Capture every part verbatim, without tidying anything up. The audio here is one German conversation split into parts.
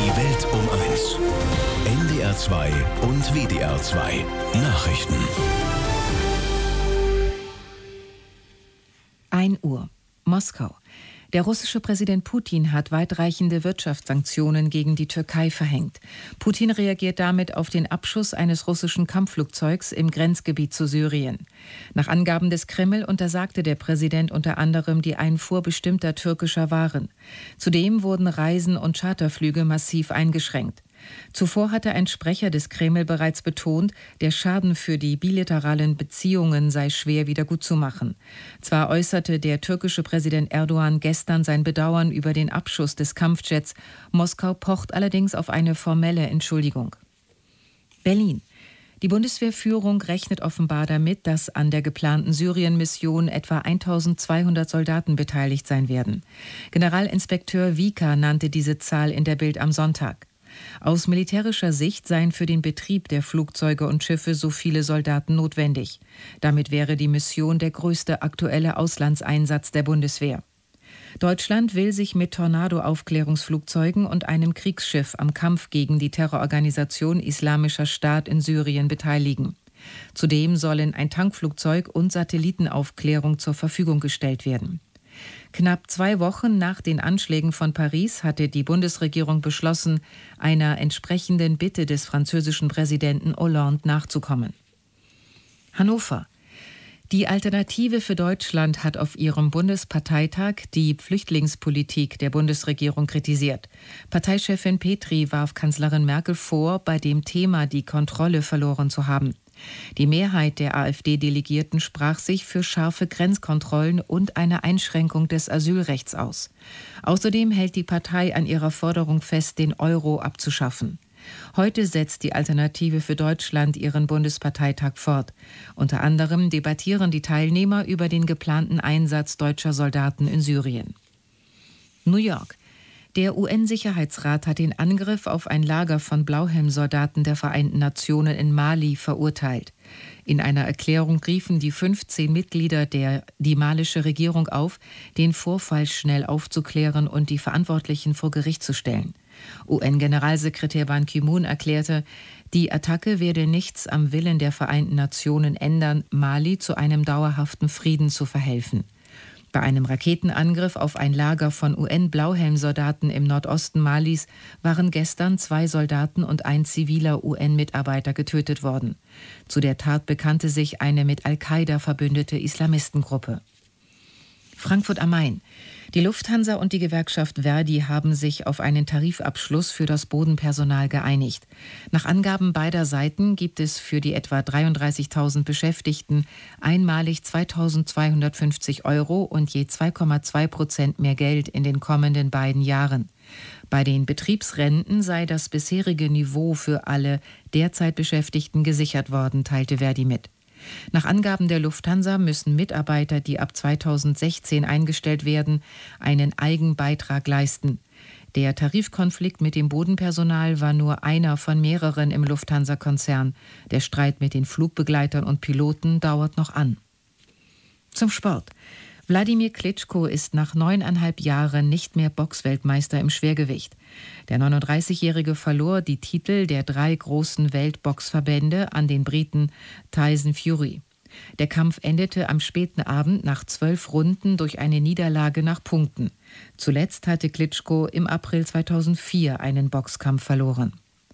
Die Welt um eins. N D R zwei und W D R zwei Nachrichten. ein Uhr. Moskau. Der russische Präsident Putin hat weitreichende Wirtschaftssanktionen gegen die Türkei verhängt. Putin reagiert damit auf den Abschuss eines russischen Kampfflugzeugs im Grenzgebiet zu Syrien. Nach Angaben des Kreml untersagte der Präsident unter anderem die Einfuhr bestimmter türkischer Waren. Zudem wurden Reisen und Charterflüge massiv eingeschränkt. Zuvor hatte ein Sprecher des Kreml bereits betont, der Schaden für die bilateralen Beziehungen sei schwer wiedergutzumachen. Zwar äußerte der türkische Präsident Erdogan gestern sein Bedauern über den Abschuss des Kampfjets, Moskau pocht allerdings auf eine formelle Entschuldigung. Berlin. Die Bundeswehrführung rechnet offenbar damit, dass an der geplanten Syrien-Mission etwa eintausendzweihundert Soldaten beteiligt sein werden. Generalinspekteur Wieker nannte diese Zahl in der Bild am Sonntag. Aus militärischer Sicht seien für den Betrieb der Flugzeuge und Schiffe so viele Soldaten notwendig. Damit wäre die Mission der größte aktuelle Auslandseinsatz der Bundeswehr. Deutschland will sich mit Tornado-Aufklärungsflugzeugen und einem Kriegsschiff am Kampf gegen die Terrororganisation Islamischer Staat in Syrien beteiligen. Zudem sollen ein Tankflugzeug und Satellitenaufklärung zur Verfügung gestellt werden. Knapp zwei Wochen nach den Anschlägen von Paris hatte die Bundesregierung beschlossen, einer entsprechenden Bitte des französischen Präsidenten Hollande nachzukommen. Hannover. Die Alternative für Deutschland hat auf ihrem Bundesparteitag die Flüchtlingspolitik der Bundesregierung kritisiert. Parteichefin Petri warf Kanzlerin Merkel vor, bei dem Thema die Kontrolle verloren zu haben. Die Mehrheit der AfD-Delegierten sprach sich für scharfe Grenzkontrollen und eine Einschränkung des Asylrechts aus. Außerdem hält die Partei an ihrer Forderung fest, den Euro abzuschaffen. Heute setzt die Alternative für Deutschland ihren Bundesparteitag fort. Unter anderem debattieren die Teilnehmer über den geplanten Einsatz deutscher Soldaten in Syrien. New York. Der U N-Sicherheitsrat hat den Angriff auf ein Lager von Blauhelmsoldaten der Vereinten Nationen in Mali verurteilt. In einer Erklärung riefen die fünfzehn Mitglieder der die malische Regierung auf, den Vorfall schnell aufzuklären und die Verantwortlichen vor Gericht zu stellen. U N-Generalsekretär Ban Ki-moon erklärte, die Attacke werde nichts am Willen der Vereinten Nationen ändern, Mali zu einem dauerhaften Frieden zu verhelfen. Bei einem Raketenangriff auf ein Lager von U N-Blauhelmsoldaten im Nordosten Malis waren gestern zwei Soldaten und ein ziviler U N-Mitarbeiter getötet worden. Zu der Tat bekannte sich eine mit Al-Qaida verbündete Islamistengruppe. Frankfurt am Main. Die Lufthansa und die Gewerkschaft Verdi haben sich auf einen Tarifabschluss für das Bodenpersonal geeinigt. Nach Angaben beider Seiten gibt es für die etwa dreiunddreißigtausend Beschäftigten einmalig zweitausendzweihundertfünfzig Euro und je zwei Komma zwei Prozent mehr Geld in den kommenden beiden Jahren. Bei den Betriebsrenten sei das bisherige Niveau für alle derzeit Beschäftigten gesichert worden, teilte Verdi mit. Nach Angaben der Lufthansa müssen Mitarbeiter, die ab zweitausendsechzehn eingestellt werden, einen Eigenbeitrag leisten. Der Tarifkonflikt mit dem Bodenpersonal war nur einer von mehreren im Lufthansa-Konzern. Der Streit mit den Flugbegleitern und Piloten dauert noch an. Zum Sport. Wladimir Klitschko ist nach neuneinhalb Jahren nicht mehr Boxweltmeister im Schwergewicht. Der neununddreißigjährige verlor die Titel der drei großen Weltboxverbände an den Briten Tyson Fury. Der Kampf endete am späten Abend nach zwölf Runden durch eine Niederlage nach Punkten. Zuletzt hatte Klitschko im April zweitausendvier einen Boxkampf verloren.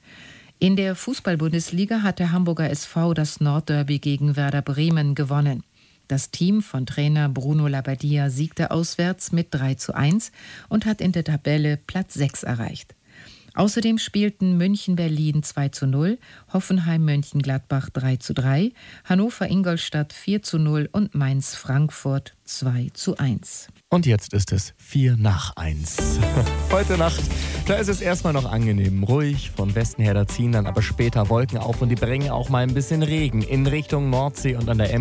In der Fußball-Bundesliga hat der Hamburger S V das Nordderby gegen Werder Bremen gewonnen. Das Team von Trainer Bruno Labbadia siegte auswärts mit drei zu eins und hat in der Tabelle Platz sechs erreicht. Außerdem spielten München-Berlin zwei zu null, Hoffenheim-Mönchengladbach drei zu drei, Hannover-Ingolstadt vier zu null und Mainz-Frankfurt zwei zu eins. Und jetzt ist es vier nach eins. Heute Nacht, da ist es erstmal noch angenehm, ruhig. Vom Westen her, da ziehen dann aber später Wolken auf und die bringen auch mal ein bisschen Regen in Richtung Nordsee und an der Ems.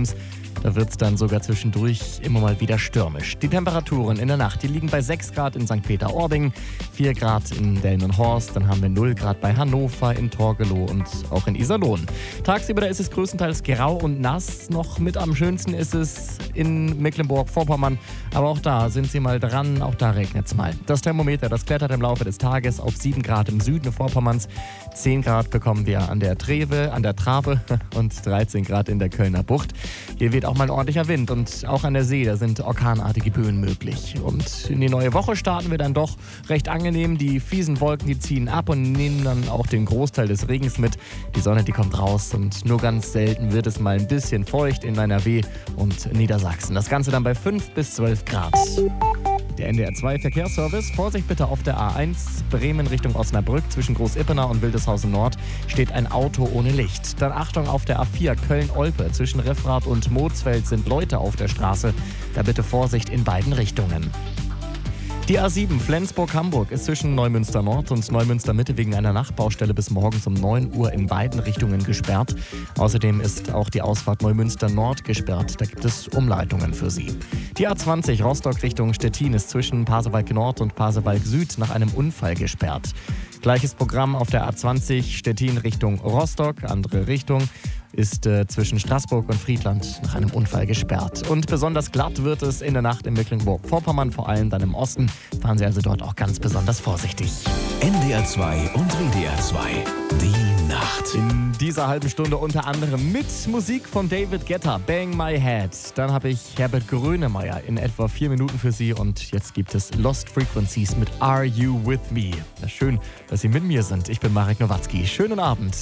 Da wird es dann sogar zwischendurch immer mal wieder stürmisch. Die Temperaturen in der Nacht, die liegen bei sechs Grad in Sankt Peter-Ording, vier Grad in Delmenhorst, dann haben wir null Grad bei Hannover, in Torgelow und auch in Iserlohn. Tagsüber da ist es größtenteils grau und nass. Noch mit am schönsten ist es in Mecklenburg-Vorpommern. Aber auch da sind sie mal dran, auch da regnet es mal. Das Thermometer, das klettert im Laufe des Tages auf sieben Grad im Süden Vorpommerns. zehn Grad bekommen wir an der Treve, an der Trave und dreizehn Grad in der Kölner Bucht. Hier weht auch mal ein ordentlicher Wind und auch an der See, da sind orkanartige Böen möglich. Und in die neue Woche starten wir dann doch recht angenehm. Die fiesen Wolken, die ziehen ab und nehmen dann auch den Großteil des Regens mit. Die Sonne, die kommt raus und nur ganz selten wird es mal ein bisschen feucht in N R W und Niedersachsen. Das Ganze dann bei fünf bis zwölf Grad. Der N D R zwei Verkehrsservice. Vorsicht bitte auf der A eins, Bremen Richtung Osnabrück. Zwischen Groß-Ippenau und Wildeshausen Nord steht ein Auto ohne Licht. Dann Achtung auf der A vier Köln-Olpe. Zwischen Refrath und Moosfeld sind Leute auf der Straße. Da bitte Vorsicht in beiden Richtungen. Die A sieben Flensburg-Hamburg ist zwischen Neumünster Nord und Neumünster Mitte wegen einer Nachtbaustelle bis morgens um neun Uhr in beiden Richtungen gesperrt. Außerdem ist auch die Ausfahrt Neumünster Nord gesperrt. Da gibt es Umleitungen für Sie. Die A zwanzig Rostock Richtung Stettin ist zwischen Pasewalk Nord und Pasewalk Süd nach einem Unfall gesperrt. Gleiches Programm auf der A zwanzig Stettin Richtung Rostock, andere Richtung. Ist äh, zwischen Straßburg und Friedland nach einem Unfall gesperrt. Und besonders glatt wird es in der Nacht in Mecklenburg-Vorpommern, vor allem dann im Osten. Fahren Sie also dort auch ganz besonders vorsichtig. N D R zwei und W D R zwei, die Nacht. In dieser halben Stunde unter anderem mit Musik von David Guetta, Bang My Head. Dann habe ich Herbert Grönemeyer in etwa vier Minuten für Sie. Und jetzt gibt es Lost Frequencies mit Are You With Me. Ja, schön, dass Sie mit mir sind. Ich bin Marek Nowatzki. Schönen Abend.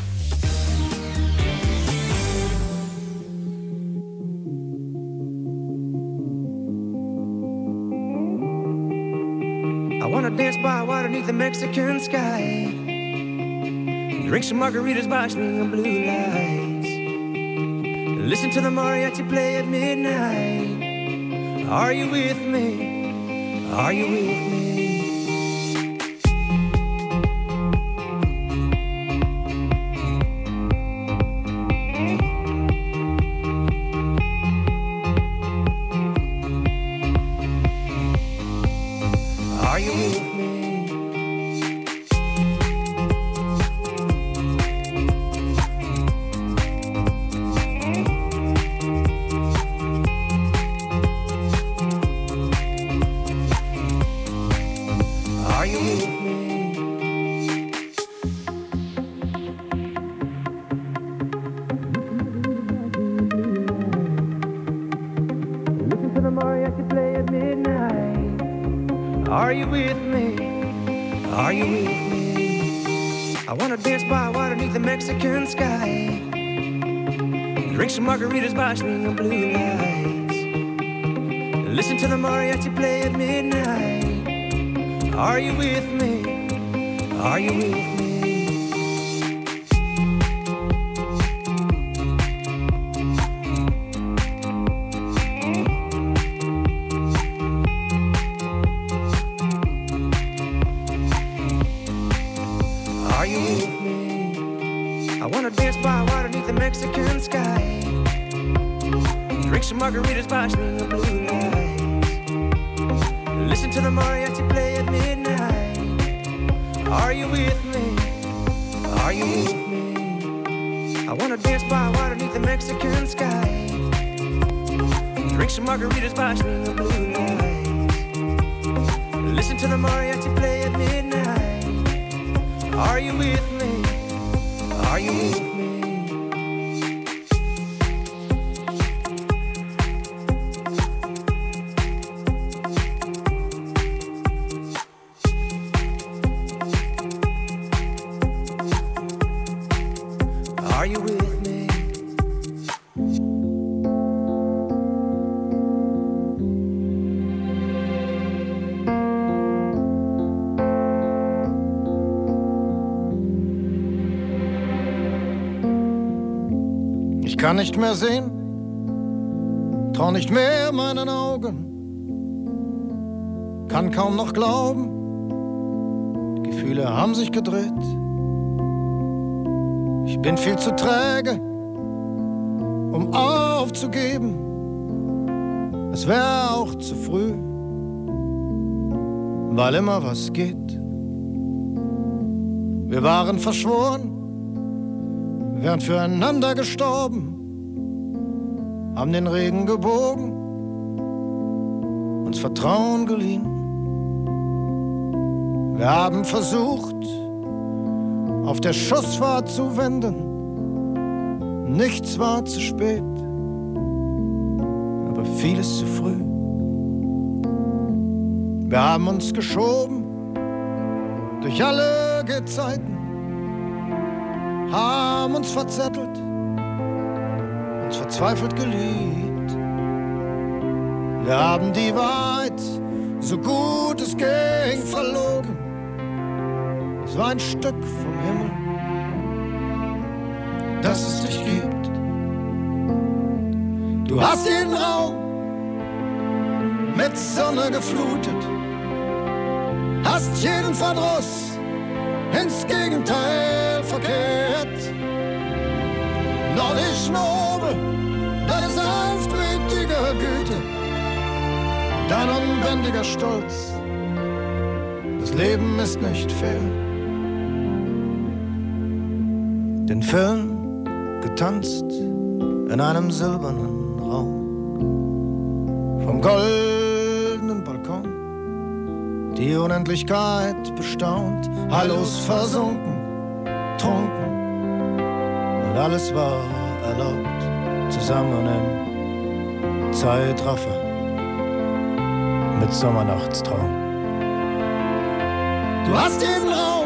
I wanna dance by water beneath the Mexican sky. Drink some margaritas by swinging blue lights. Listen to the mariachi play at midnight. Are you with me? Are you with me? Are you with me? Are you with me? I wanna dance by water beneath the Mexican sky. Drink some margaritas by swinging blue lights. Listen to the mariachi play at midnight. Are you with me? Are you with me? Margaritas by swinging blue lights. Listen to the mariachi play at midnight. Are you with me? Are you with me? I wanna dance by water beneath the Mexican sky. Drink some margaritas by swinging blue lights. Listen to the mariachi play at midnight. Are you with me? Are you with me? Ich kann nicht mehr sehen, trau nicht mehr meinen Augen, kann kaum noch glauben, die Gefühle haben sich gedreht. Ich bin viel zu träge, um aufzugeben. Es wäre auch zu früh, weil immer was geht. Wir waren verschworen, wären füreinander gestorben, haben den Regen gebogen, uns Vertrauen geliehen. Wir haben versucht, auf der Schussfahrt zu wenden. Nichts war zu spät, aber vieles zu früh. Wir haben uns geschoben durch alle Gezeiten, haben uns verzettelt, uns verzweifelt geliebt. Wir haben die Wahrheit, so gut es ging, verlogen. Es war ein Stück vom Himmel, dass es dich gibt. Du hast jeden Raum mit Sonne geflutet, hast jeden Verdruss ins Gegenteil verkehrt. Nordisch nobel, deine sanftmütige Güte, dein unbändiger Stolz. Das Leben ist nicht fair. Den Film getanzt in einem silbernen Raum, vom goldenen Balkon, die Unendlichkeit bestaunt, heillos versunken, trunken, und alles war erlaubt, zusammen im Zeitraffer mit Sommernachtstraum. Du hast jeden Raum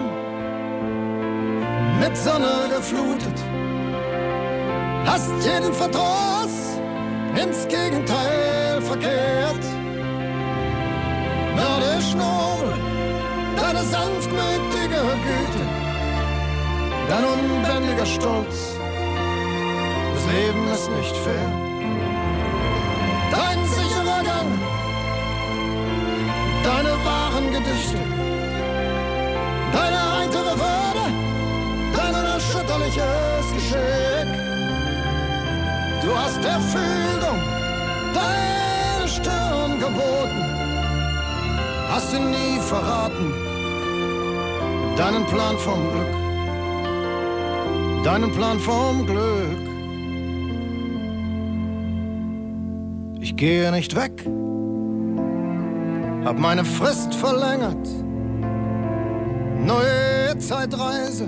mit Sonne geflutet, hast jeden Verdruss ins Gegenteil verkehrt. Nordisch nobel, deine sanftmütige Güte, dein unbändiger Stolz. Das Leben ist nicht fair. Dein sicherer Gang, deine wahren Gedichte, deine heitere Würde, dein unerschütterliches Geschick. Du hast der Fügung deine Stirn geboten, hast ihn nie verraten, deinen Plan vom Glück, deinen Plan vom Glück. Ich gehe nicht weg, hab meine Frist verlängert, neue Zeitreise,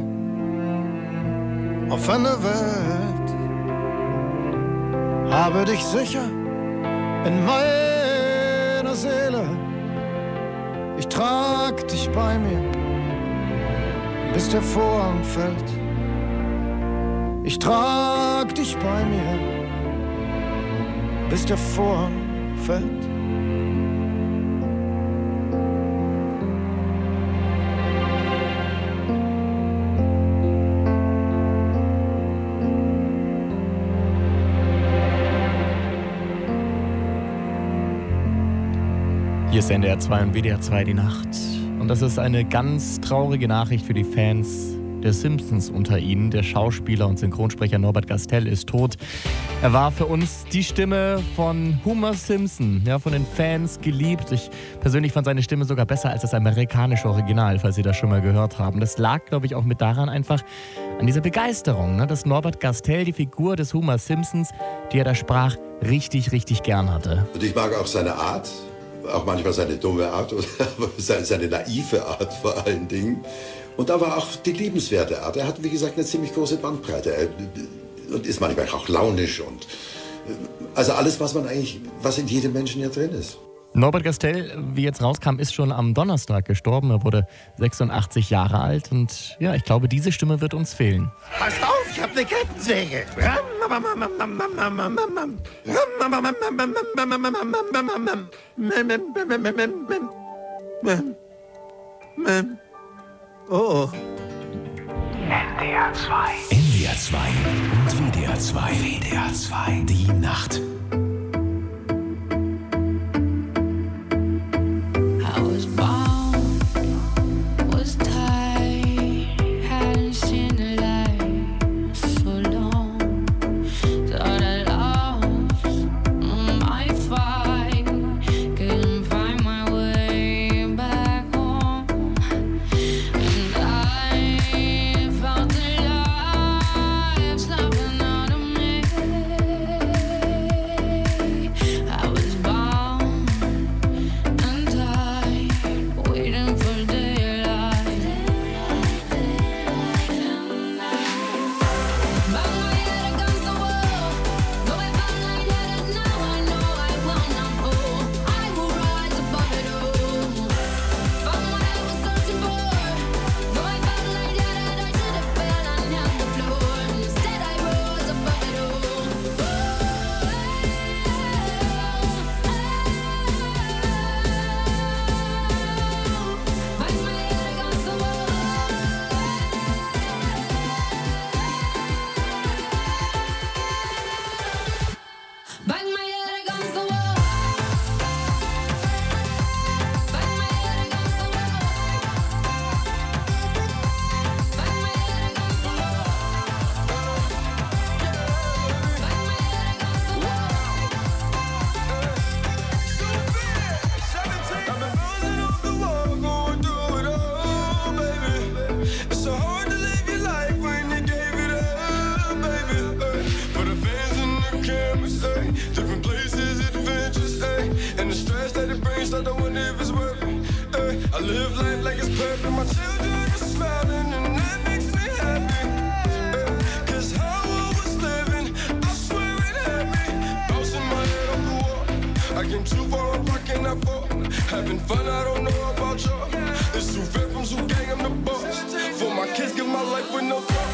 offene Welt. Habe dich sicher in meiner Seele, ich trag dich bei mir, bis der Vorhang fällt. Ich trag dich bei mir, bis der Vorhang fällt. Hier ist N D R zwei und W D R zwei die Nacht. Und das ist eine ganz traurige Nachricht für die Fans der Simpsons unter ihnen. Der Schauspieler und Synchronsprecher Norbert Gastel ist tot. Er war für uns die Stimme von Homer Simpson, ja, von den Fans geliebt. Ich persönlich fand seine Stimme sogar besser als das amerikanische Original, falls Sie das schon mal gehört haben. Das lag, glaube ich, auch mit daran einfach an dieser Begeisterung, ne, dass Norbert Gastel die Figur des Homer Simpsons, die er da sprach, richtig, richtig gern hatte. Und ich mag auch seine Art. Auch manchmal seine dumme Art oder seine naive Art vor allen Dingen. Und aber auch die liebenswerte Art. Er hat, wie gesagt, eine ziemlich große Bandbreite. Er, und ist manchmal auch launisch. Und, also alles, was man eigentlich, was in jedem Menschen ja drin ist. Norbert Gastel, wie jetzt rauskam, ist schon am Donnerstag gestorben. Er wurde sechsundachtzig Jahre alt. Und ja, ich glaube, diese Stimme wird uns fehlen. Passt auf, ich hab eine Kettensäge. Oh. N D R zwei. N D R zwei und W D R zwei. W D R zwei. Die Nacht. Hadn't seen the light for long. Thought I'd I wonder if it's worth it. Hey, I live life like it's perfect. My children are smiling and that makes me happy. Hey, cause how I was living, I swear it had me bouncing my head off the wall. I came too far, I'm rocking that fall. Having fun, I don't know about y'all. It's too fair from Zoo Gang, I'm the boss. For my kids, give my life with no thought.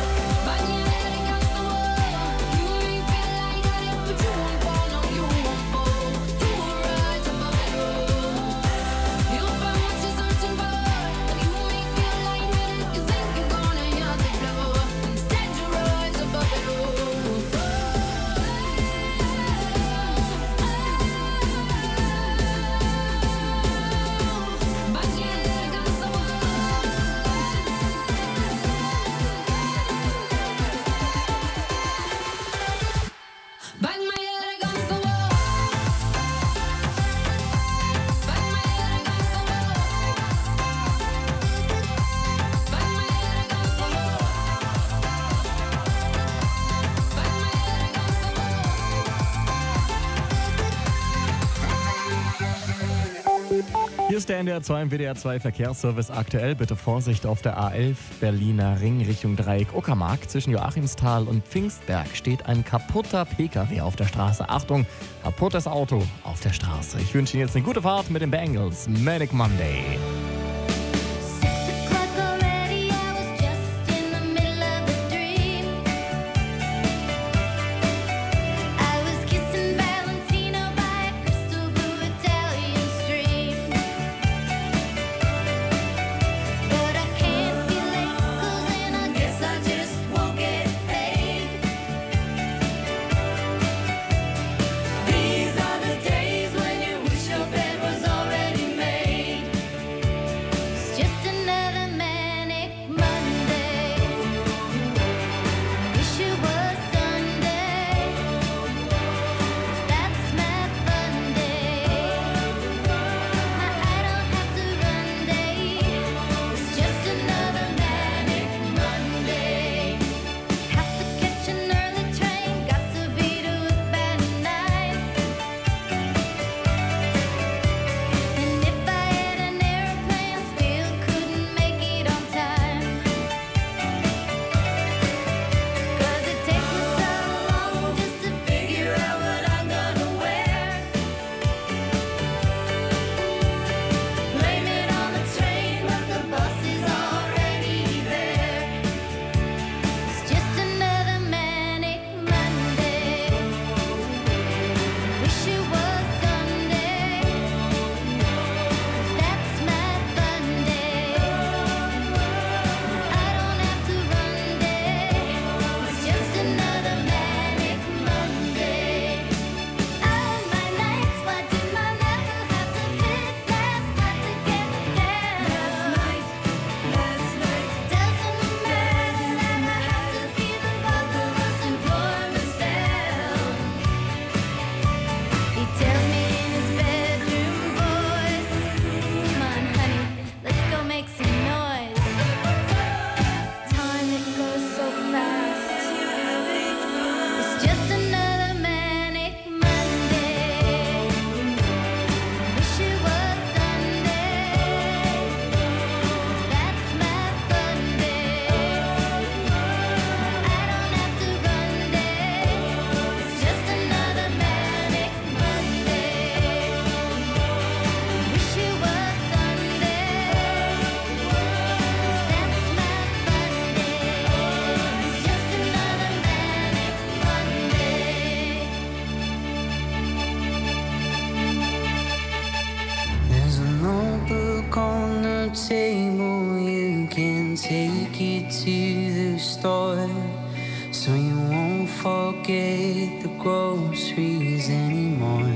Hier ist der N D R zwei im W D R zwei Verkehrsservice aktuell. Bitte Vorsicht auf der A elf Berliner Ring Richtung Dreieck Uckermark. Zwischen Joachimsthal und Pfingstberg steht ein kaputter P K W auf der Straße. Achtung, kaputtes Auto auf der Straße. Ich wünsche Ihnen jetzt eine gute Fahrt mit den Bangles. Manic Monday. table, you can take it to the store, so you won't forget the groceries anymore.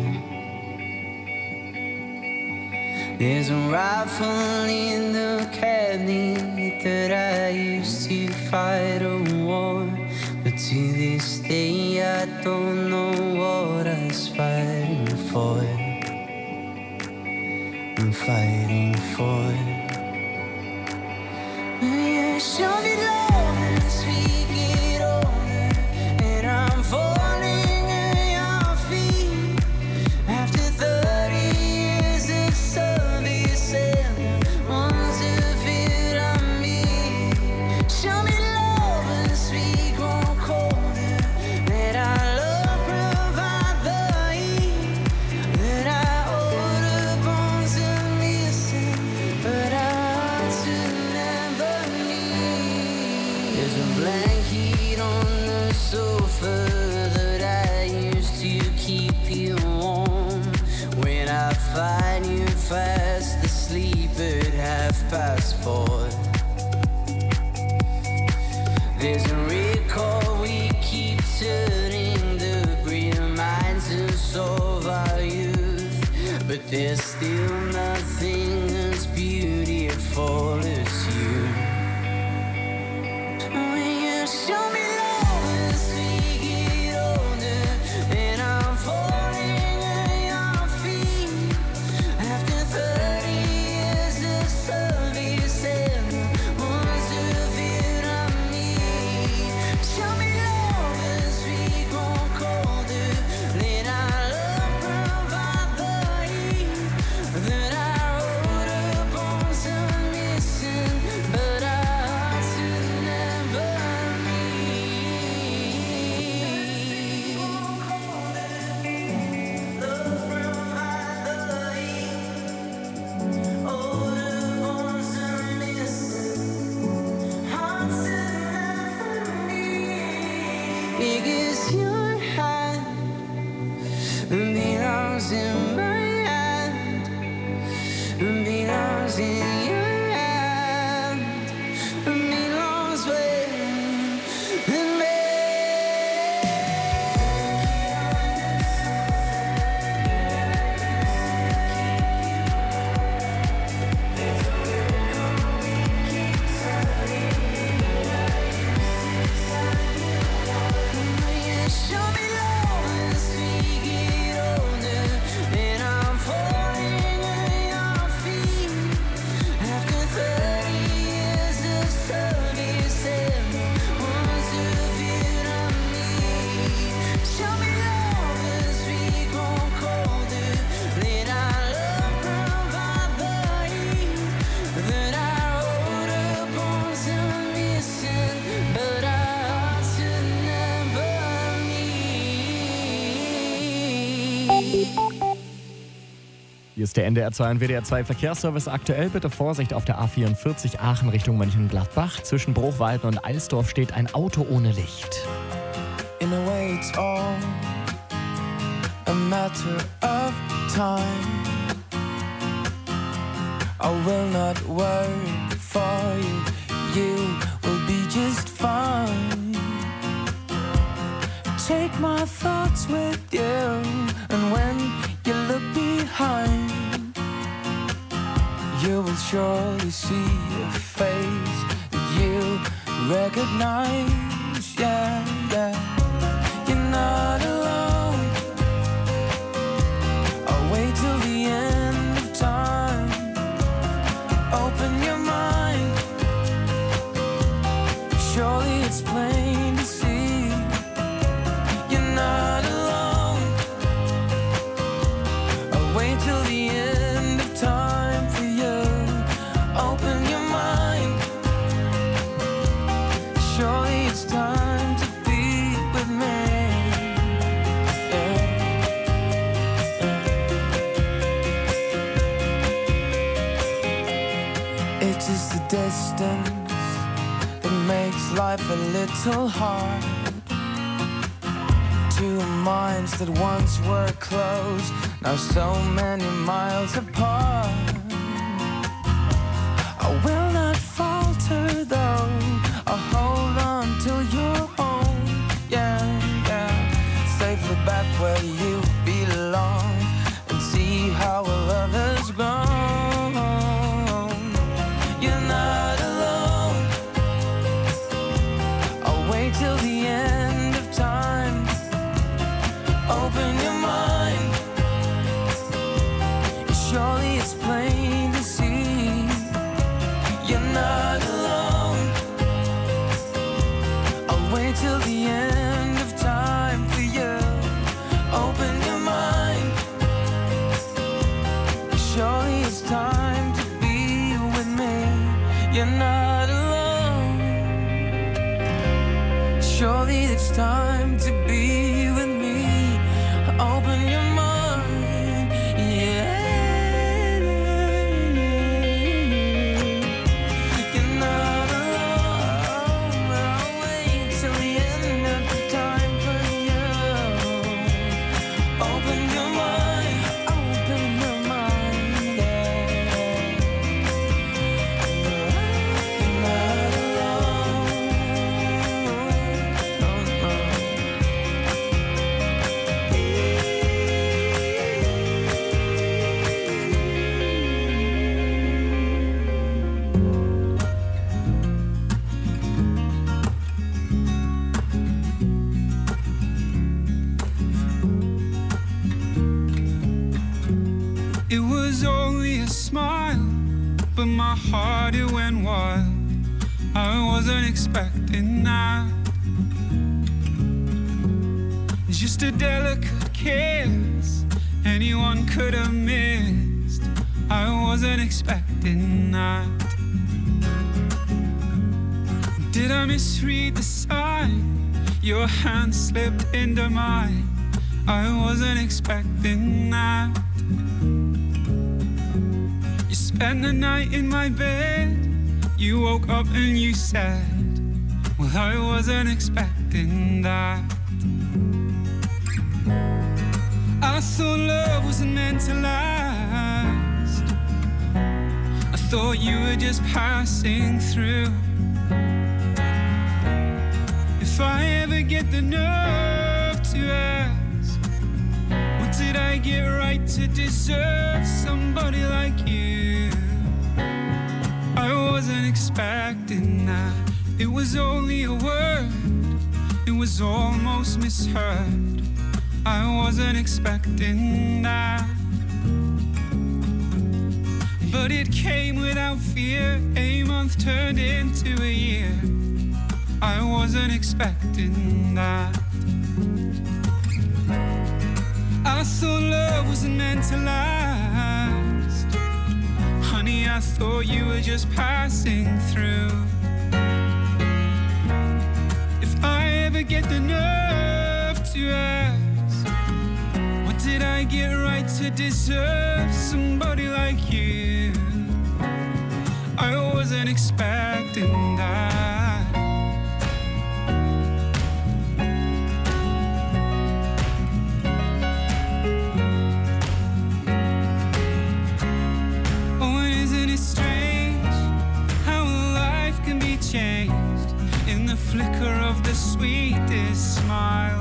There's a rifle in the cabinet that I used to fight a war, but to this day I don't know what I was fighting for. I'm fighting for. Yeah, show me love as we get older, and I'm falling at your feet after thirty years of service. There's a blanket on the sofa that I used to keep you warm. When I find you fast asleep at half past four. There's a record we keep turning that reminds us of our youth. But there's still nothing as beautiful as you. When you show me love as we get older, and I'm falling at your feet. After thirty years of service and the ones of it I need. Show me love as we grow colder, let our love provide the heat that our older bones are missing, but our hearts will never meet. Love provide the heat, older bones are missing, hearts will never meet. Because your hand belongs in my hand, belongs in your hand, belongs with me. Show me love as we get older, and I'm falling at your feet. After thirty years of service and the ones of it I need. Show me love as we grow colder, let our love provide the heat that our older bones are missing, but our hearts will never meet. Hier ist der N D R zwei und W D R zwei Verkehrsservice. Aktuell bitte Vorsicht auf der A vierundvierzig Aachen Richtung Mönchengladbach. Zwischen Bruchwalden und Alsdorf steht ein Auto ohne Licht. In a way it's all a matter of time. I will not worry for you, you will be just fine. Take my thoughts with you, and when you look behind, you will surely see a face that you recognize. Yeah, yeah. You're not alone. I'll wait till the end of time. Open your mind. Surely it's plain to see. You're not alone. I'll wait till the end of time for you. Open your mind. Surely it's time to be with me. Yeah. Yeah. It is the distance that makes life a little hard. Two minds that once were close, now so many miles apart. I will not falter though, I'll hold on till you're home. Yeah, yeah, safely back where you belong, and see how our love has grown. You're not alone. I'll wait till the end of time. Open your mind. Surely it's plain to see. You're not alone. I'll wait till the end of time for you. Open your mind. Surely it's time to be with me. You're not alone. Surely it's time to be with me. Open your mind. Yeah. You're not alone. heart, it went wild. I wasn't expecting that. Just a delicate kiss anyone could have missed. I wasn't expecting that. Did I misread the sign? Your hand slipped into mine. I wasn't expecting that. You spent the night in my bed. You woke up and you said, well, I wasn't expecting that. I thought love wasn't meant to last. I thought you were just passing through. If I ever get the nerve to ask, what did I get right to deserve somebody like you? I wasn't expecting that. It was only a word, it was almost misheard. I wasn't expecting that. But it came without fear. A month turned into a year. I wasn't expecting that. I thought love wasn't meant to last. Honey, I thought you were just passing through. If I ever get the nerve to ask, what did I get right to deserve somebody like you? I wasn't expecting that. Changed in the flicker of the sweetest smile.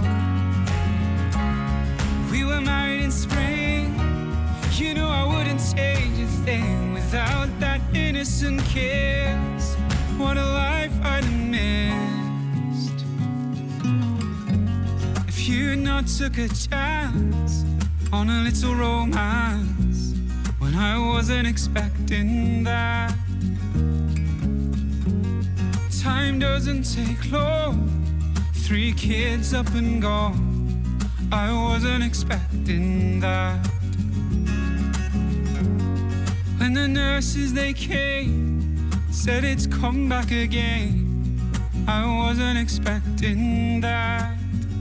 We were married in spring. You know I wouldn't change a thing without that innocent kiss. What a life I'd have missed if you had not took a chance on a little romance when I wasn't expecting that. Time doesn't take long. Three kids up and gone. I wasn't expecting that. When the nurses they came, said it's come back again. I wasn't expecting that.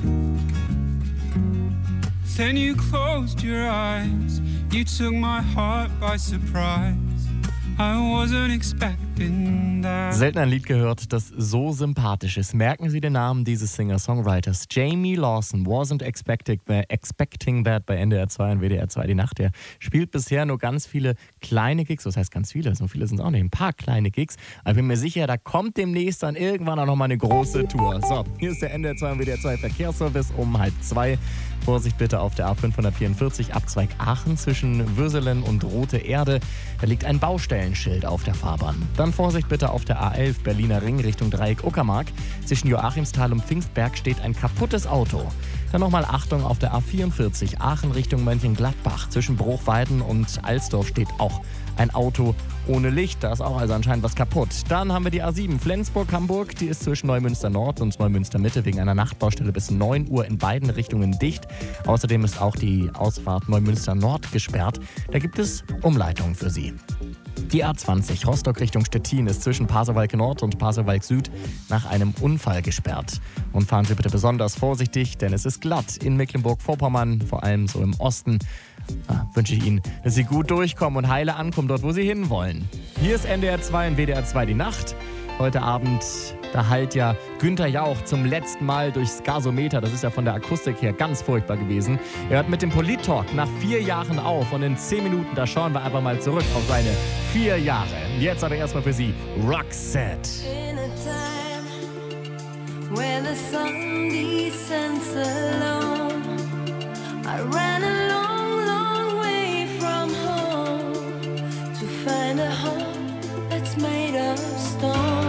Then you closed your eyes. You took my heart by surprise. I wasn't expecting that. Selten ein Lied gehört, das so sympathisch ist. Merken Sie den Namen dieses Singer-Songwriters. Jamie Lawson, Wasn't expecting, uh, expecting That bei N D R zwei und W D R zwei Die Nacht. Der spielt bisher nur ganz viele kleine Gigs. Was heißt ganz viele? So viele sind es auch nicht. Ein paar kleine Gigs. Aber ich bin mir sicher, da kommt demnächst dann irgendwann auch noch mal eine große Tour. So, hier ist der N D R zwei und W D R zwei Verkehrsservice um halb zwei. Vorsicht bitte auf der A fünfhundertvierundvierzig, Abzweig Aachen zwischen Würselen und Rote Erde. Da liegt ein Baustellenschild auf der Fahrbahn. Dann Vorsicht bitte auf der A elf, Berliner Ring Richtung Dreieck Uckermark. Zwischen Joachimsthal und Pfingstberg steht ein kaputtes Auto. Dann nochmal Achtung auf der A vierundvierzig, Aachen Richtung Mönchengladbach. Zwischen Bruchweiden und Alsdorf steht auch ein Auto ohne Licht. Da ist auch also anscheinend was kaputt. Dann haben wir die A sieben, Flensburg-Hamburg. Die ist zwischen Neumünster Nord und Neumünster Mitte wegen einer Nachtbaustelle bis neun Uhr in beiden Richtungen dicht. Außerdem ist auch die Ausfahrt Neumünster Nord gesperrt. Da gibt es Umleitungen für Sie. Die A zwanzig, Rostock Richtung Stettin, ist zwischen Pasewalk Nord und Pasewalk Süd nach einem Unfall gesperrt. Und fahren Sie bitte besonders vorsichtig, denn es ist glatt in Mecklenburg-Vorpommern, vor allem so im Osten. Da wünsche ich Ihnen, dass Sie gut durchkommen und heile ankommen, dort wo Sie hinwollen. Hier ist N D R zwei und W D R zwei Die Nacht. Heute Abend, da hallt ja Günther Jauch zum letzten Mal durchs Gasometer. Das ist ja von der Akustik her ganz furchtbar gewesen. Er hört mit dem Polit-Talk nach vier Jahren auf. Und in zehn Minuten, da schauen wir einfach mal zurück auf seine vier Jahre. Jetzt aber erstmal für Sie Roxette. In a time where the sun descends alone, I ran a long, long way from home to find a home that's made of stone.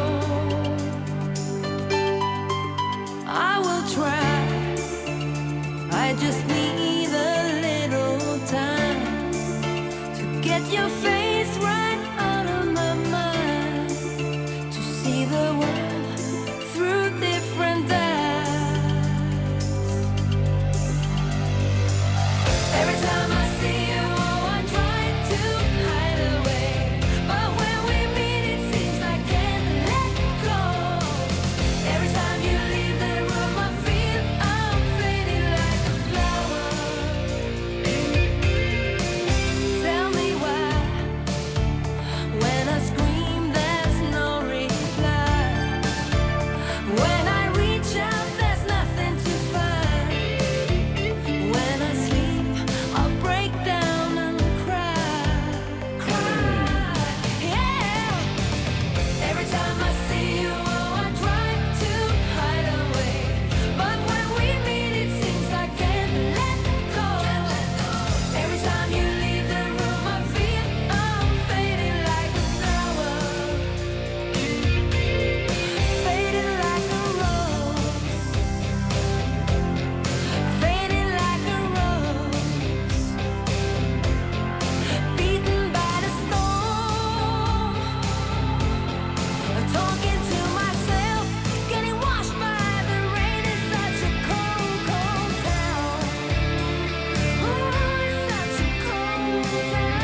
I will try, I just need a little time to get your face right out of my mind. see the world through different eyes. Every time I see you, oh, I try to hide away, but when we meet, it seems I can't let go. Every time you leave the room, I feel I'm fading like a flower. Tell me why, when I scream, there's no reply. When I reach out, there's nothing to find. When I sleep, I'll break down and cry, cry, yeah. Every time I see you, oh, I try to hide away, but when we meet, it seems I can't let go. Every time you leave the room, I feel I'm fading like a flower, fading like a rose, fading like a rose, beaten by the storm. Talking to myself, getting washed by the rain. It's such a cold, cold town. Oh, it's such a cold town.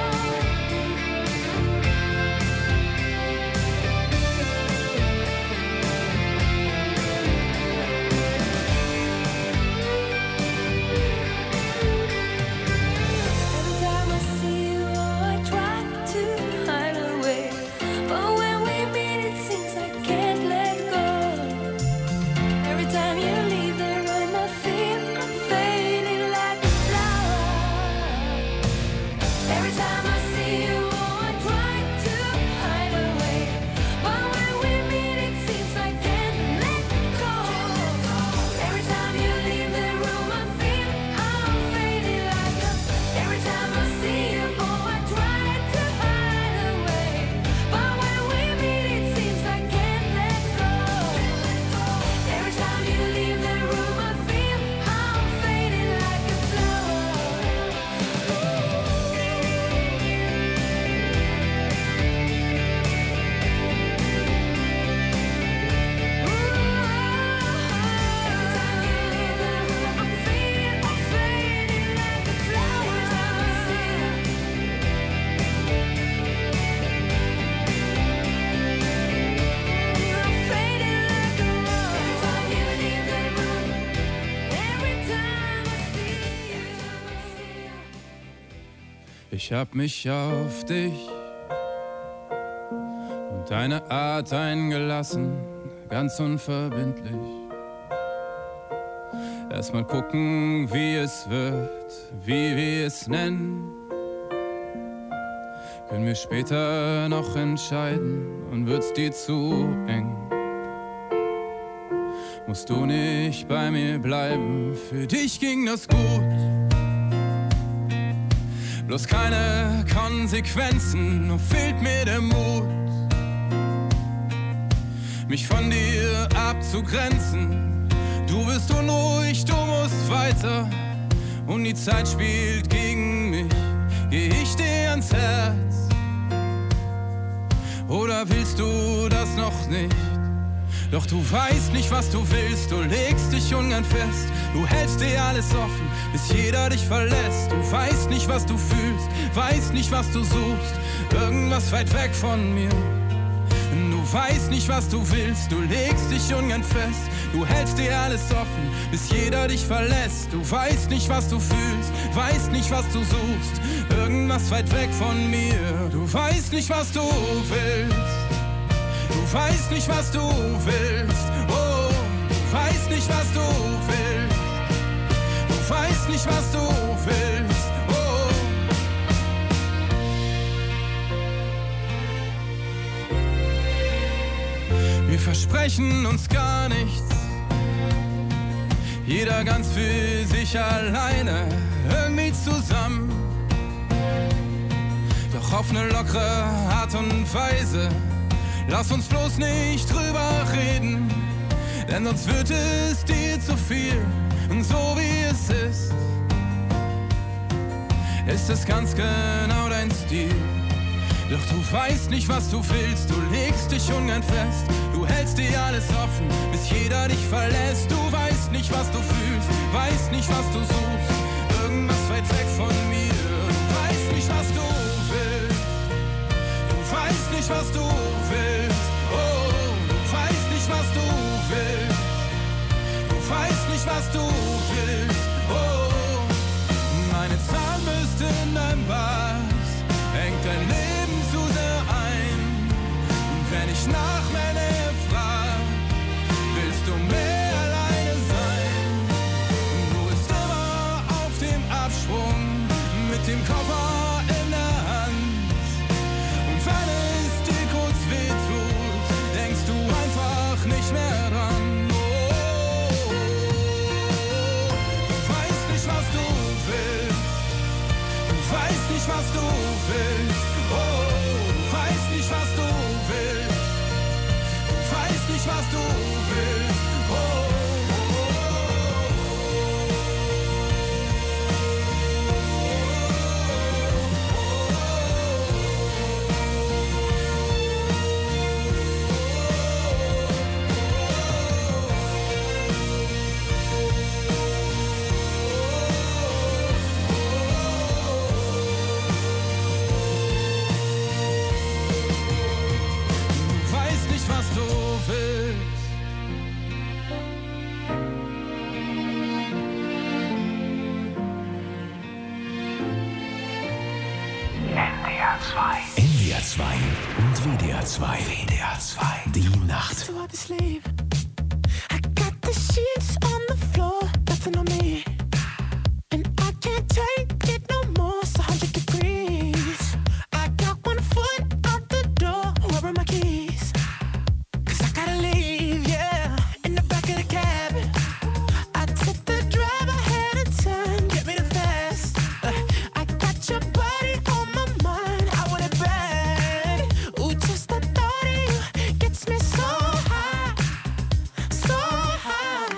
Every time I see you, oh, I try to hide away, but when we meet, it seems I can't let go. Every time you leave the room, I feel I'm fading like a flower. Every time I see you, oh, I try to hide away, but when we meet, it seems I can't let go. Every time you leave the room, I feel I'm fading like a. Every time I see you, oh, I try to hide away, but when we meet, it seems I can't let go. Every time you leave the room, I feel I'm fading like a flower. Ich hab mich auf dich und deine Art eingelassen, ganz unverbindlich. Erstmal gucken, wie es wird, wie wir es nennen. Können wir später noch entscheiden und wird's dir zu eng. Musst du nicht bei mir bleiben, für dich ging das gut. Bloß keine Konsequenzen, nur fehlt mir der Mut, mich von dir abzugrenzen. Du bist unruhig, du musst weiter und die Zeit spielt gegen mich. Geh ich dir ans Herz oder willst du das noch nicht? Doch du weißt nicht, was du willst, du legst dich ungern fest. Du hältst dir alles offen, bis jeder dich verlässt. Du weißt nicht, was du fühlst, weißt nicht, was du suchst. Irgendwas weit weg von mir. Du weißt nicht, was du willst, du legst dich ungern fest. Du hältst dir alles offen, bis jeder dich verlässt. Du weißt nicht, was du fühlst, weißt nicht, was du suchst. Irgendwas weit weg von mir. Du weißt nicht, was du willst. Du weißt nicht, was du willst. Oh, du weißt nicht, was du willst. Du weißt nicht, was du willst. Oh. Wir versprechen uns gar nichts. Jeder ganz für sich alleine, irgendwie zusammen. Doch auf eine lockere Art und Weise. Lass uns bloß nicht drüber reden, denn sonst wird es dir zu viel. Und so wie es ist, ist es ganz genau dein Stil. Doch du weißt nicht, was du willst, du legst dich ungern fest. Du hältst dir alles offen, bis jeder dich verlässt. Du weißt nicht, was du fühlst, weißt nicht, was du suchst. Irgendwas weit weg von mir. Du weißt nicht, was du willst. Du weißt nicht, was du willst. Oh, du weißt nicht, was du willst. Du weißt nicht, was du willst. Oh, meine Zahnbürste in deinem Bart hängt dein Leben zu sehr ein. Und wenn ich nach mehr Nähe frag, willst du mehr alleine sein. Du bist immer auf dem Absprung mit dem Koffer in der Hand. Und wenn es dir kurz wehtut, denkst du einfach nicht mehr dran. Oh, du weißt nicht, was du willst. Du weißt nicht, was du willst. Oh, du weißt nicht, was du willst. Du weißt nicht, was du willst. Oh, N D R zwei und W D R zwei. W D R zwei. Die Nacht. So hard to sleep. I got the sheets on the floor, nothing on me. And I can't take it no more, it's one hundred degrees. I got one foot out the door, where are my keys? Cause I gotta leave, yeah, in the back of the cab. I took the drive ahead of time, get me the fast. Uh, I got your body on my mind, I want it bad. Ooh, just the thought of you gets me so high, so high.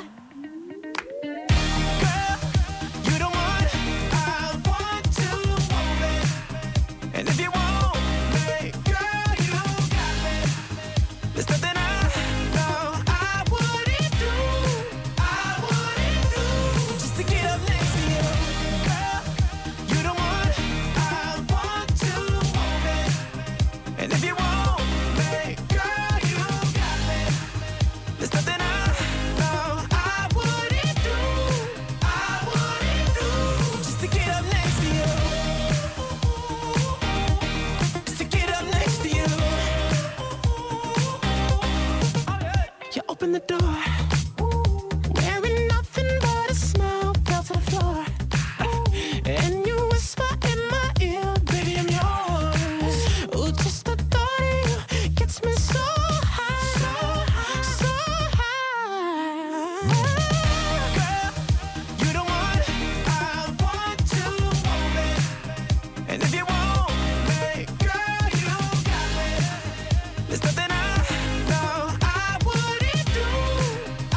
Girl, you the one I want to hold it. And if you want me, girl, you got me. There's nothing I know I wouldn't do, I wouldn't do, just to get up next to you. Girl, you the one I want to hold it. And if you want me, girl, you got me. There's nothing I know I wouldn't do, I wouldn't do, just to get up next to you. Just to get up next to you. You open the door, wearing nothing but a smile, fell to the floor. And you whisper in my ear, baby, I'm yours. Ooh, just the thought of you gets me so high, so high. Girl, you the one I want to hold it. And if you want me, girl, you got me. There's nothing I know I wouldn't do,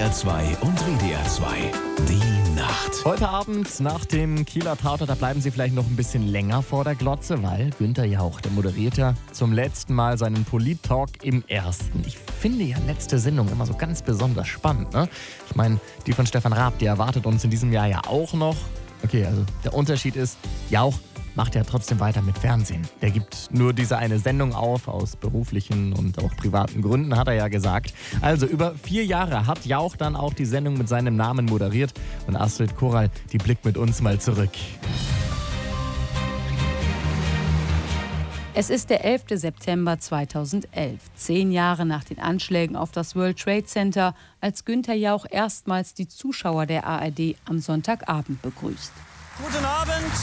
R zwei und W D R zwei. Die Nacht. Heute Abend nach dem Kieler Tatort, da bleiben Sie vielleicht noch ein bisschen länger vor der Glotze, weil Günther Jauch, der moderiert ja zum letzten Mal seinen Polit-Talk im Ersten. Ich finde ja letzte Sendung immer so ganz besonders spannend, ne? Ich meine, die von Stefan Raab, die erwartet uns in diesem Jahr ja auch noch. Okay, also der Unterschied ist, Jauch macht ja trotzdem weiter mit Fernsehen. Der gibt nur diese eine Sendung auf, aus beruflichen und auch privaten Gründen, hat er ja gesagt. Also über vier Jahre hat Jauch dann auch die Sendung mit seinem Namen moderiert. Und Astrid Korall, die blickt mit uns mal zurück. Es ist der elfte September zweitausendelf, zehn Jahre nach den Anschlägen auf das World Trade Center, als Günther Jauch erstmals die Zuschauer der A R D am Sonntagabend begrüßt. Guten Abend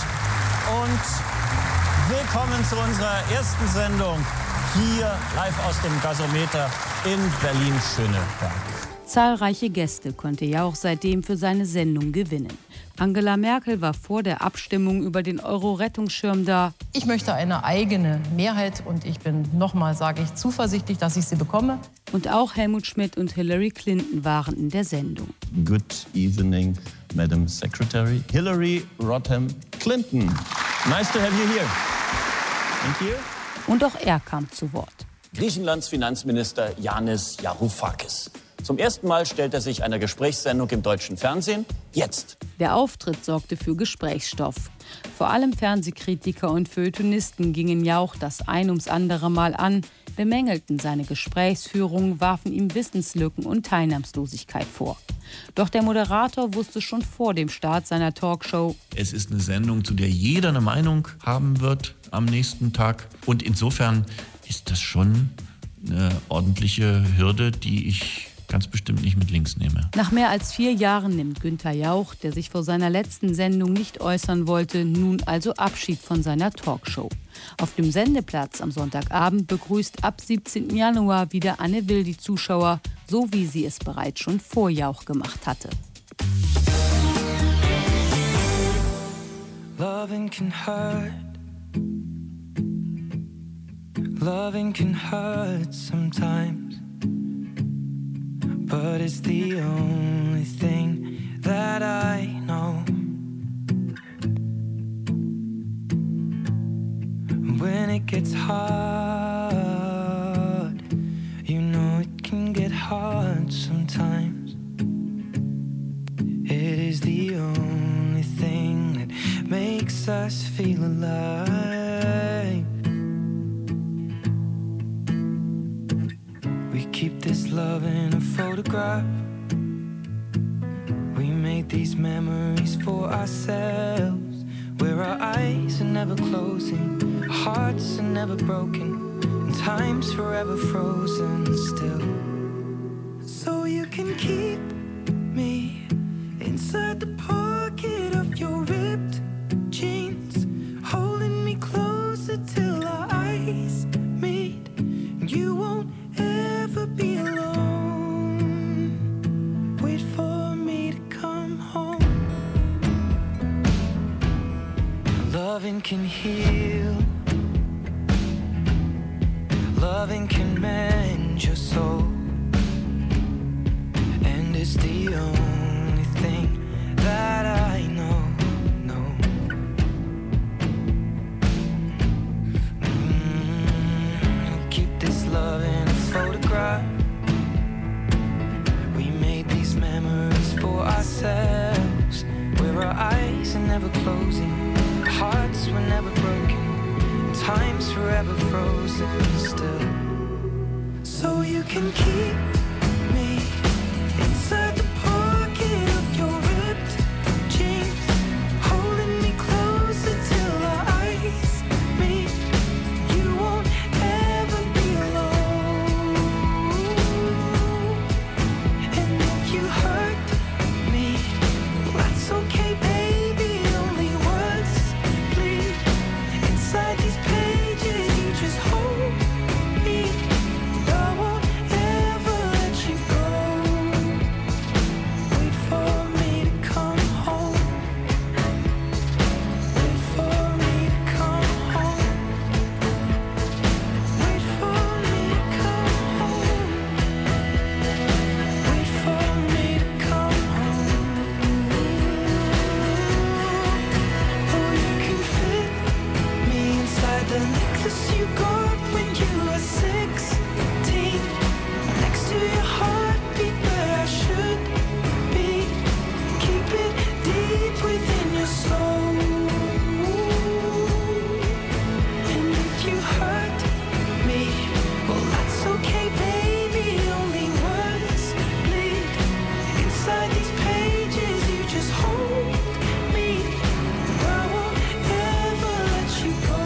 und willkommen zu unserer ersten Sendung hier live aus dem Gasometer in Berlin-Schöneberg. Zahlreiche Gäste konnte Jauch seitdem für seine Sendung gewinnen. Angela Merkel war vor der Abstimmung über den Euro-Rettungsschirm da. Ich möchte eine eigene Mehrheit und ich bin nochmal, sage ich, zuversichtlich, dass ich sie bekomme. Und auch Helmut Schmidt und Hillary Clinton waren in der Sendung. Good evening, Madam Secretary. Hillary Rodham Clinton. Nice to have you here. Thank you. Und auch er kam zu Wort. Griechenlands Finanzminister Yanis Varoufakis. Zum ersten Mal stellt er sich einer Gesprächssendung im deutschen Fernsehen. Jetzt. Der Auftritt sorgte für Gesprächsstoff. Vor allem Fernsehkritiker und Feuilletonisten gingen Jauch das ein ums andere Mal an, bemängelten seine Gesprächsführung, warfen ihm Wissenslücken und Teilnahmslosigkeit vor. Doch der Moderator wusste schon vor dem Start seiner Talkshow: Es ist eine Sendung, zu der jeder eine Meinung haben wird am nächsten Tag. Und insofern ist das schon eine ordentliche Hürde, die ich ganz bestimmt nicht mit links nehme. Nach mehr als vier Jahren nimmt Günther Jauch, der sich vor seiner letzten Sendung nicht äußern wollte, nun also Abschied von seiner Talkshow. Auf dem Sendeplatz am Sonntagabend begrüßt ab siebzehnten Januar wieder Anne Will die Zuschauer, so wie sie es bereits schon vor Jauch gemacht hatte. Loving can hurt. Loving can hurt sometimes. But it's the only thing that I know. When it gets hard, you know it can get hard sometimes. It is the only thing that makes us feel alive. We keep this love in a photograph. We made these memories for ourselves, where our eyes are never closing, our hearts are never broken, and time's forever frozen still. So you can keep me inside the pocket of your ripped jeans, holding me closer till our eyes meet. You won't ever be alone. Wait for me to come home. Loving can heal. Loving can mend your soul. And it's the only thing that I know, know. Mm, I'll keep this love in a photograph. We made these memories for ourselves, where our eyes are never closing, our hearts were never broken, time's forever frozen still. So you can keep me inside the pocket of your ripped jeans, holding me closer till our eyes meet. You won't ever be alone. And if you hurt me, that's okay, baby. Only words bleed inside these pages. You just hold me. I won't ever let you go. Wait for me to come home. Wait for me to come home. Wait for me to come home. Wait for me The necklace you got when you were sixteen, next to your heartbeat where I should be. Keep it deep within your soul. And if you hurt me, well that's okay, baby. Only words bleed inside these pages. You just hold me. I won't ever let you go.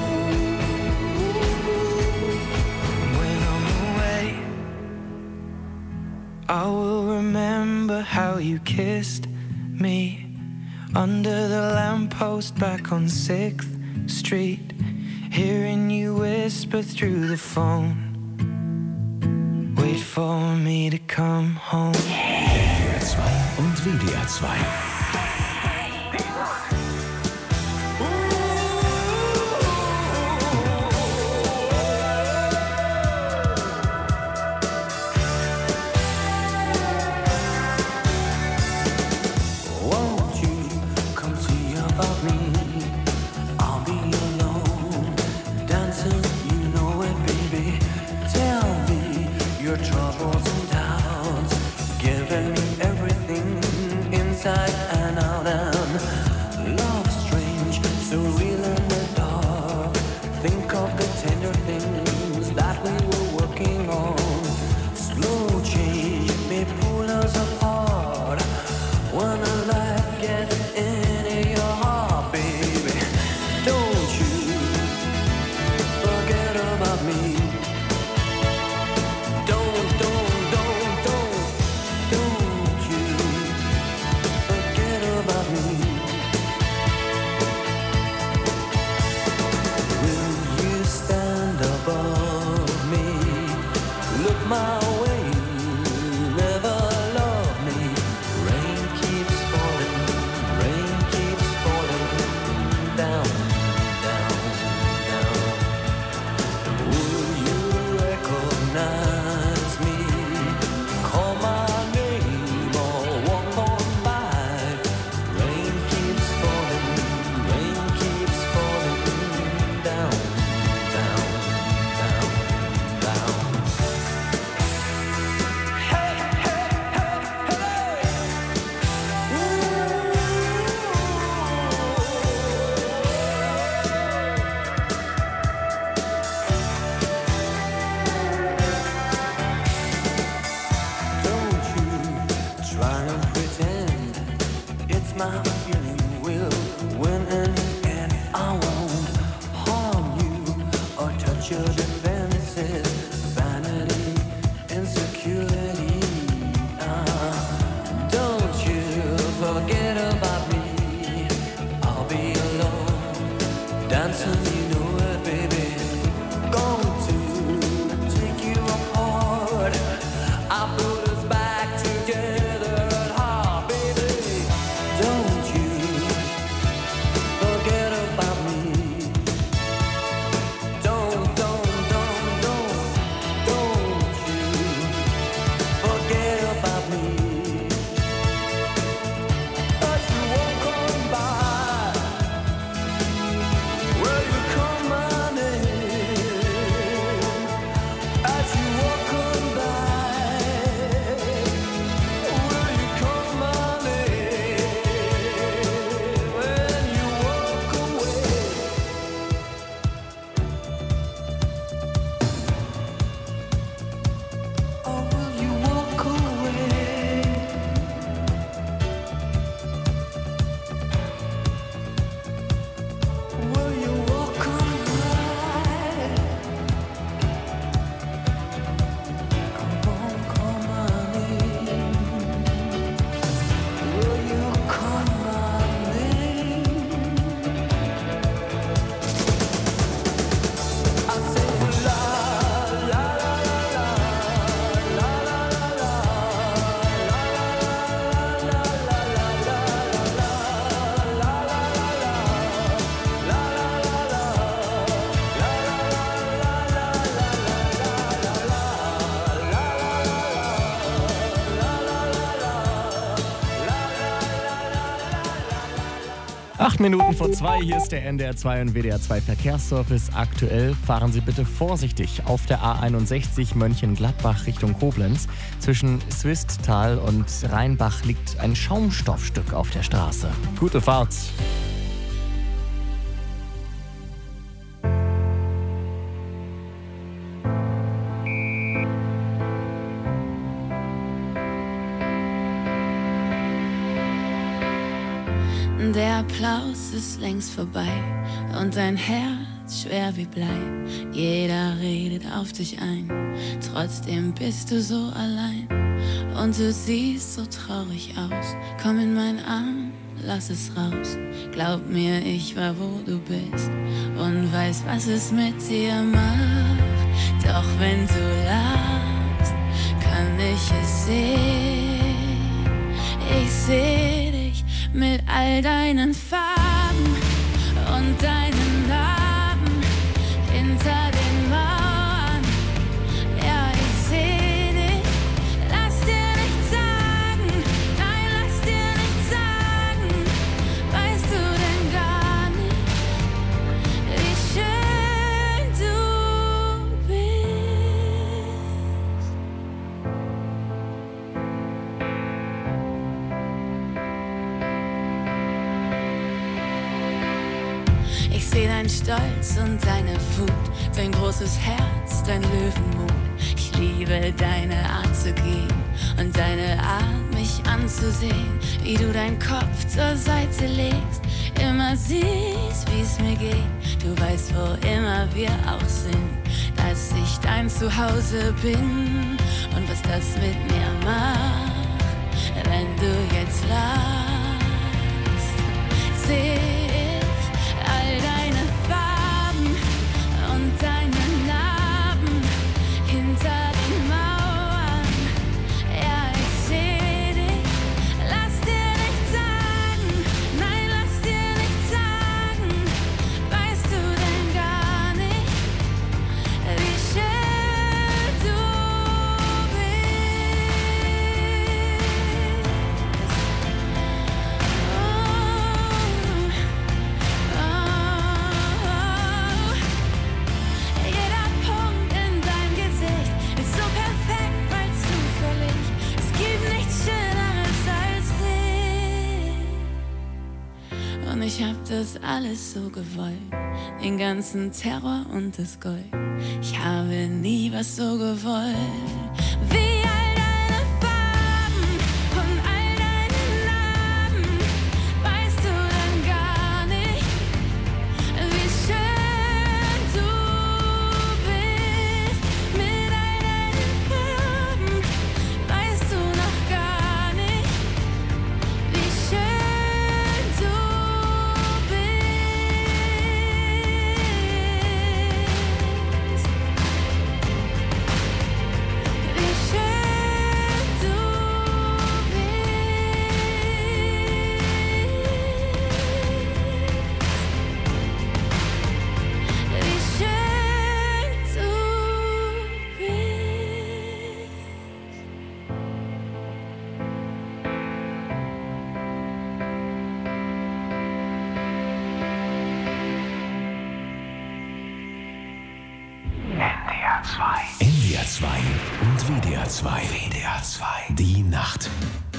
When I'm away, I will remember how you kissed me under the lamppost back on sixth Street, hearing you whisper through the phone, wait for me to come home. N D R zwei und W D R zwei. Won't you come see about me? I'll be alone, dancing, you know it, baby. Tell me your troubles and doubts, giving me everything inside and out. And love strange, so real in the dark. Think of the tender things that we were working on. Slow change may pull us apart when the light gets into your heart, baby. Don't you forget about me. Don't, don't, don't, don't, don't you forget about me. Will you stand above me? Look my way, never love me. Rain keeps falling, rain keeps falling down, down, down. Will you recognize me? Call my name or walk on by. Rain keeps falling, rain keeps falling down, down, down, down. Don't you try and pretend it's my feeling will win in the end. I won't harm you or touch your defenses, vanity, insecurity. Ah, don't you forget about me. I'll be alone, dancing, you know it, baby. Going to take you apart. I put us back together at heart, baby. Don't you forget about me. Don't, don't, don't, Acht Minuten vor zwei, hier ist der N D R zwei und W D R zwei Verkehrsservice. Aktuell fahren Sie bitte vorsichtig auf der A einundsechzig Mönchengladbach Richtung Koblenz. Zwischen Swisttal und Rheinbach liegt ein Schaumstoffstück auf der Straße. Gute Fahrt! Der Applaus ist längst vorbei und dein Herz schwer wie Blei. Jeder redet auf dich ein, trotzdem bist du so allein. Und du siehst so traurig aus, komm in meinen Arm, lass es raus. Glaub mir, ich war wo du bist und weiß, was es mit dir macht. Doch wenn du lachst, kann ich es sehen. Ich seh dich mit all deinen Farben und deinen Narben hinter den Mauern. Ja, ich seh dich, lass dir nichts sagen, nein, lass dir nichts sagen. Weißt du denn gar nicht, wie schön du bist? Ich seh dein Stolz und deine Wut, dein großes Herz, dein Löwenmut. Ich liebe deine Art zu gehen und deine Art, mich anzusehen, wie du deinen Kopf zur Seite legst, immer siehst, wie's mir geht. Du weißt, wo immer wir auch sind, dass ich dein Zuhause bin und was das mit mir macht, wenn du jetzt lachst. Seh all deine Farben und deine Narben hinter den Mauern. Ja, ich seh dich, lass dir nichts sagen, nein, lass dir nichts sagen. Weißt du denn gar nicht, wie schön du Ich hab das alles so gewollt, den ganzen Terror und das Gold. Ich habe nie was so gewollt, wie all deine Farben und all deine Narben. Weißt du denn gar nicht, wie schön du bist mit all deinen Farben? Weißt du noch gar nicht, wie schön du bist? N D R zwei und W D R zwei. W D R zwei. Die Nacht.